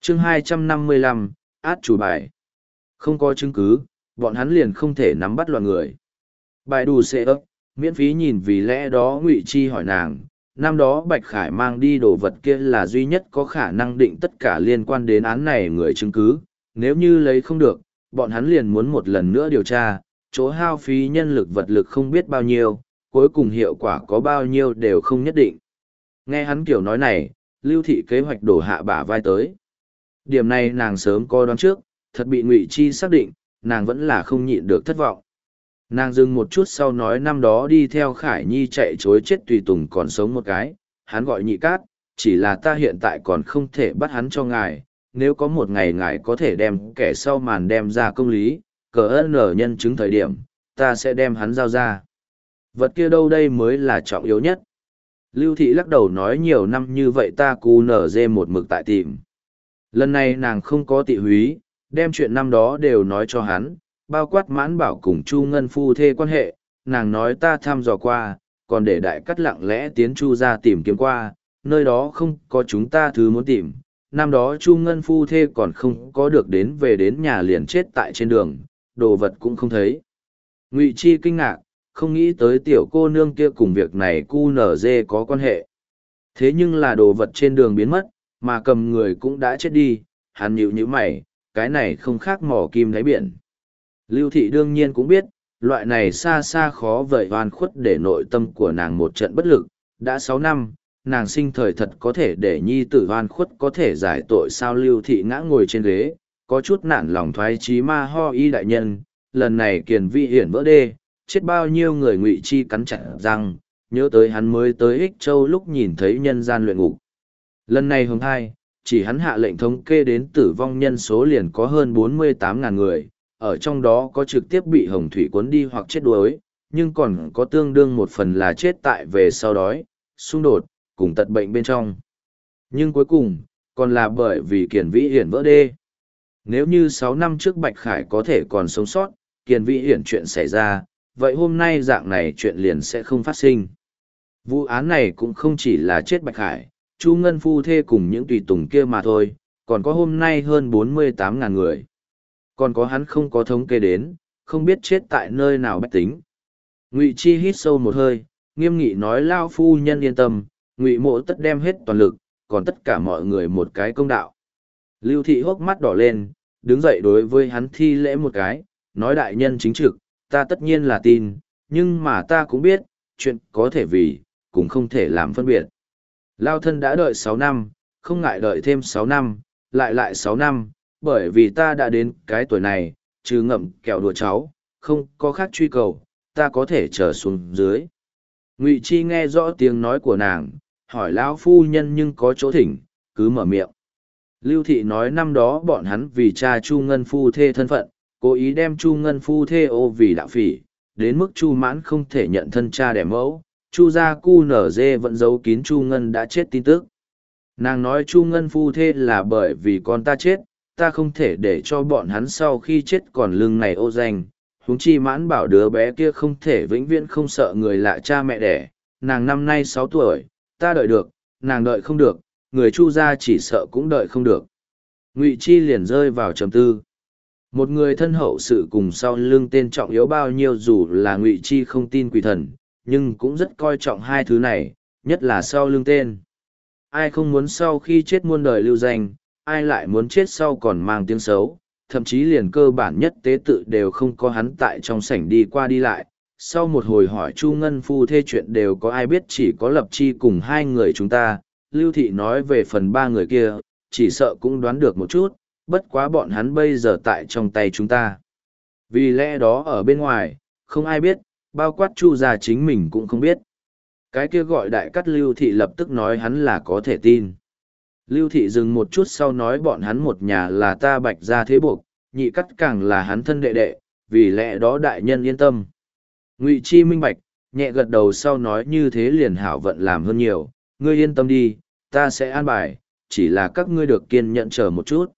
chương 255, át chủ bài. Không có chứng cứ, bọn hắn liền không thể nắm bắt loạn người. Bài đủ xe ấp, miễn phí nhìn, vì lẽ đó Ngụy Chi hỏi nàng, năm đó Bạch Khải mang đi đồ vật kia là duy nhất có khả năng định tất cả liên quan đến án này người chứng cứ, nếu như lấy không được, bọn hắn liền muốn một lần nữa điều tra, chỗ hao phí nhân lực vật lực không biết bao nhiêu, cuối cùng hiệu quả có bao nhiêu đều không nhất định. Nghe hắn kiểu nói này, Lưu Thị kế hoạch đổ hạ bả vai tới. Điểm này nàng sớm có đoán trước, thật bị Ngụy Chi xác định, nàng vẫn là không nhịn được thất vọng. Nàng dừng một chút sau nói năm đó đi theo Khải Nhi chạy chối chết tùy tùng còn sống một cái, hắn gọi Nhị Cát, chỉ là ta hiện tại còn không thể bắt hắn cho ngài, nếu có một ngày ngài có thể đem kẻ sau màn đem ra công lý, cờ ơn ở nhân chứng thời điểm, ta sẽ đem hắn giao ra. Vật kia đâu đây mới là trọng yếu nhất. Lưu Thị lắc đầu nói nhiều năm như vậy ta cù nở dê một mực tại tìm. Lần này nàng không có tị húy, đem chuyện năm đó đều nói cho hắn, bao quát Mãn Bảo cùng Chu Ngân phu thê quan hệ, nàng nói ta thăm dò qua, còn để Đại Cắt lặng lẽ tiến Chu ra tìm kiếm qua, nơi đó không có chúng ta thứ muốn tìm. Năm đó Chu Ngân phu thê còn không có được đến về đến nhà liền chết tại trên đường, đồ vật cũng không thấy. Ngụy Chi kinh ngạc, không nghĩ tới tiểu cô nương kia cùng việc này cu nở dê có quan hệ. Thế nhưng là đồ vật trên đường biến mất, mà cầm người cũng đã chết đi, hắn nhíu nhíu mày, cái này không khác mỏ kim đáy biển. Lưu Thị đương nhiên cũng biết, loại này xa xa khó vời oan khuất để nội tâm của nàng một trận bất lực, đã 6 năm, nàng sinh thời thật có thể để nhi tử oan khuất có thể giải tội sao. Lưu Thị ngã ngồi trên ghế, có chút nản lòng thoái chí ma ho y đại nhân, lần này Kiền Vi hiển vỡ đê, chết bao nhiêu người. Ngụy Chi cắn chặt răng, nhớ tới hắn mới tới Ích Châu lúc nhìn thấy nhân gian luyện ngục. Lần này hướng hai, chỉ hắn hạ lệnh thống kê đến tử vong nhân số liền có hơn 48.000 người, ở trong đó có trực tiếp bị hồng thủy cuốn đi hoặc chết đuối, nhưng còn có tương đương một phần là chết tại về sau đói, xung đột, cùng tật bệnh bên trong. Nhưng cuối cùng, còn là bởi vì Kiền Vĩ Hiển vỡ đê. Nếu như 6 năm trước Bạch Khải có thể còn sống sót, Kiền Vĩ Hiển chuyện xảy ra, vậy hôm nay dạng này chuyện liền sẽ không phát sinh. Vụ án này cũng không chỉ là chết Bạch Khải, Chu Ngân phu thê cùng những tùy tùng kia mà thôi, còn có hôm nay hơn 48.000 người. Còn có hắn không có thống kê đến, không biết chết tại nơi nào bách tính. Ngụy Chi hít sâu một hơi, nghiêm nghị nói lao phu nhân yên tâm, Ngụy Mộ tất đem hết toàn lực, còn tất cả mọi người một cái công đạo. Lưu Thị hốc mắt đỏ lên, đứng dậy đối với hắn thi lễ một cái, nói đại nhân chính trực, ta tất nhiên là tin, nhưng mà ta cũng biết, chuyện có thể vì, cũng không thể làm phân biệt. Lao thân đã đợi 6 năm, không ngại đợi thêm 6 năm, lại 6 năm, bởi vì ta đã đến cái tuổi này, trừ ngậm kẹo đùa cháu, không có khác truy cầu, ta có thể trở xuống dưới. Ngụy Chi nghe rõ tiếng nói của nàng, hỏi lão phu nhân nhưng có chỗ thỉnh, cứ mở miệng. Lưu Thị nói năm đó bọn hắn vì cha Chu Ngân phu thê thân phận, cố ý đem Chu Ngân phu thê ô vì đạo phỉ, đến mức Chu Mãn không thể nhận thân cha đẻ mẫu, Chu gia cu nở dê vẫn giấu kín Chu Ngân đã chết tin tức. Nàng nói Chu Ngân phu thê là bởi vì con ta chết, ta không thể để cho bọn hắn sau khi chết còn lưng này ô danh. Huống chi Mãn bảo đứa bé kia không thể vĩnh viễn không sợ người lạ cha mẹ đẻ, nàng năm nay 6 tuổi, ta đợi được, nàng đợi không được, người Chu gia chỉ sợ cũng đợi không được. Ngụy Chi liền rơi vào trầm tư. Một người thân hậu sự cùng sau lưng tên trọng yếu bao nhiêu, dù là Ngụy Chi không tin quỷ thần, nhưng cũng rất coi trọng hai thứ này, nhất là sau lưng tên. Ai không muốn sau khi chết muôn đời lưu danh, ai lại muốn chết sau còn mang tiếng xấu, thậm chí liền cơ bản nhất tế tự đều không có hắn tại trong sảnh đi qua đi lại. Sau một hồi hỏi Chu Ngân phu thê chuyện đều có ai biết, chỉ có Lập Chi cùng hai người chúng ta. Lưu Thị nói về phần 3 người kia, chỉ sợ cũng đoán được một chút, bất quá bọn hắn bây giờ tại trong tay chúng ta. Vì lẽ đó ở bên ngoài, không ai biết, bao quát Chu gia chính mình cũng không biết. Cái kia gọi Đại Cắt. Lưu Thị lập tức nói hắn là có thể tin. Lưu Thị dừng một chút sau nói bọn hắn một nhà là ta Bạch gia thế buộc, Nhị Cắt càng là hắn thân đệ đệ, vì lẽ đó đại nhân yên tâm. Ngụy Chi minh bạch, nhẹ gật đầu sau nói như thế liền hảo vận làm hơn nhiều, ngươi yên tâm đi, ta sẽ an bài, chỉ là các ngươi được kiên nhẫn chờ một chút.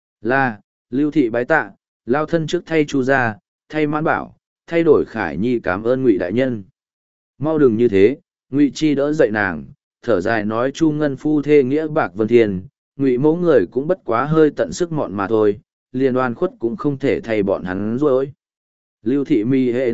Là, Lưu Thị bái tạ, lao thân trước thay Chu gia, thay Mãn bảo, thay đổi Khải Nhi cảm ơn Ngụy đại nhân. Mau đừng như thế, Ngụy Chi đỡ dậy nàng, thở dài nói Chu Ngân phu thê nghĩa bạc vân thiên, Ngụy mẫu người cũng bất quá hơi tận sức mọn mà thôi, liền oan khuất cũng không thể thay bọn hắn rồi. Lưu thị mi hệ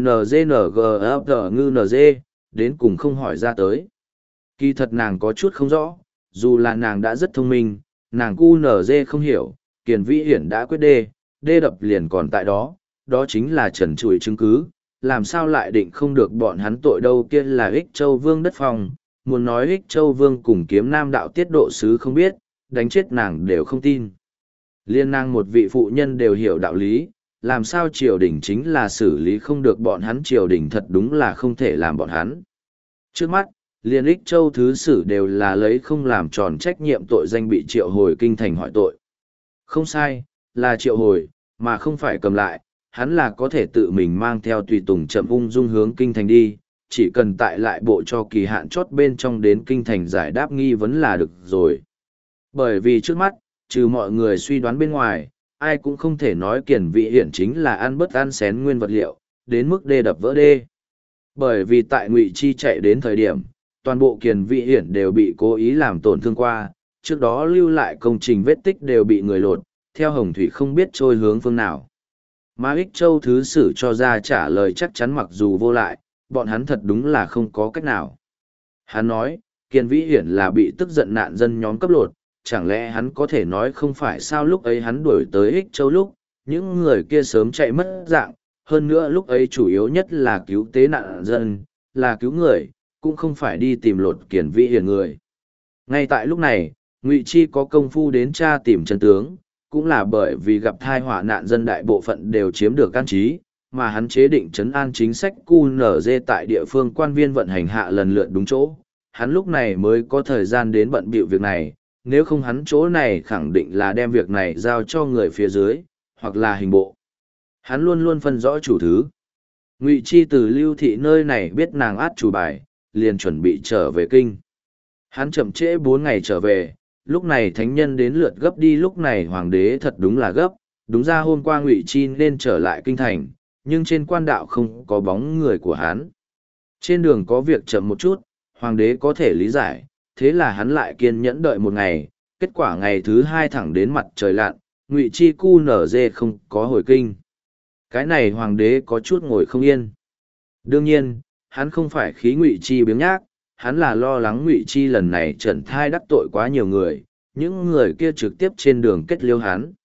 NGNGFG đến cùng không hỏi ra tới. Kỳ thật nàng có chút không rõ, dù là nàng đã rất thông minh, nàng QNZ không hiểu, Kiền Vĩ Hiển đã quyết đê đập liền còn tại đó, đó chính là trần trụi chứng cứ, làm sao lại định không được bọn hắn tội đâu, kia là Ích Châu Vương đất phòng, muốn nói Ích Châu Vương cùng Kiếm Nam đạo tiết độ sứ không biết, đánh chết nàng đều không tin. Liên nàng một vị phụ nhân đều hiểu đạo lý, làm sao triều đình chính là xử lý không được bọn hắn, triều đình thật đúng là không thể làm bọn hắn. Trước mắt, liên Ích Châu thứ sử đều là lấy không làm tròn trách nhiệm tội danh bị triệu hồi kinh thành hỏi tội. Không sai, là triệu hồi, mà không phải cầm lại, hắn là có thể tự mình mang theo tùy tùng chậm ung dung hướng kinh thành đi, chỉ cần tại lại bộ cho kỳ hạn chót bên trong đến kinh thành giải đáp nghi vấn là được rồi. Bởi vì trước mắt, trừ mọi người suy đoán bên ngoài, ai cũng không thể nói Kiền Vĩ Hiển chính là ăn bất ăn xén nguyên vật liệu, đến mức đê đập vỡ đê. Bởi vì tại Ngụy Chi chạy đến thời điểm, toàn bộ Kiền Vĩ Hiển đều bị cố ý làm tổn thương qua, trước đó lưu lại công trình vết tích đều bị người lột, theo hồng thủy không biết trôi hướng phương nào. Mà Ích Châu thứ sử cho ra trả lời chắc chắn mặc dù vô lại, bọn hắn thật đúng là không có cách nào. Hắn nói, Kiền Vĩ Hiển là bị tức giận nạn dân nhóm cấp lột, chẳng lẽ hắn có thể nói không phải sao lúc ấy hắn đuổi tới Ích Châu lúc, những người kia sớm chạy mất dạng, hơn nữa lúc ấy chủ yếu nhất là cứu tế nạn dân, là cứu người, cũng không phải đi tìm lột Kiền Vĩ Hiển người. Ngay tại lúc này, Ngụy Chi có công phu đến tra tìm chân tướng, cũng là bởi vì gặp thai họa nạn dân đại bộ phận đều chiếm được an trí, mà hắn chế định trấn an chính sách QNZ tại địa phương quan viên vận hành hạ lần lượt đúng chỗ, hắn lúc này mới có thời gian đến bận bịu việc này, nếu không hắn chỗ này khẳng định là đem việc này giao cho người phía dưới, hoặc là hình bộ. Hắn luôn luôn phân rõ chủ thứ. Ngụy Chi từ Lưu thị nơi này biết nàng át chủ bài, liền chuẩn bị trở về kinh. Hắn chậm trễ 4 ngày trở về, lúc này thánh nhân đến lượt gấp đi, lúc này hoàng đế thật đúng là gấp, đúng ra hôm qua Ngụy Chi nên trở lại kinh thành, nhưng trên quan đạo không có bóng người của hắn. Trên đường có việc chậm một chút, hoàng đế có thể lý giải, thế là hắn lại kiên nhẫn đợi một ngày, kết quả ngày thứ 2 thẳng đến mặt trời lặn, Ngụy Chi QNZ không có hồi kinh. Cái này hoàng đế có chút ngồi không yên. Đương nhiên, hắn không phải khí Ngụy Chi biếng nhác, hắn là lo lắng Ngụy Chi lần này trần thai đắc tội quá nhiều người, những người kia trực tiếp trên đường kết liêu hắn.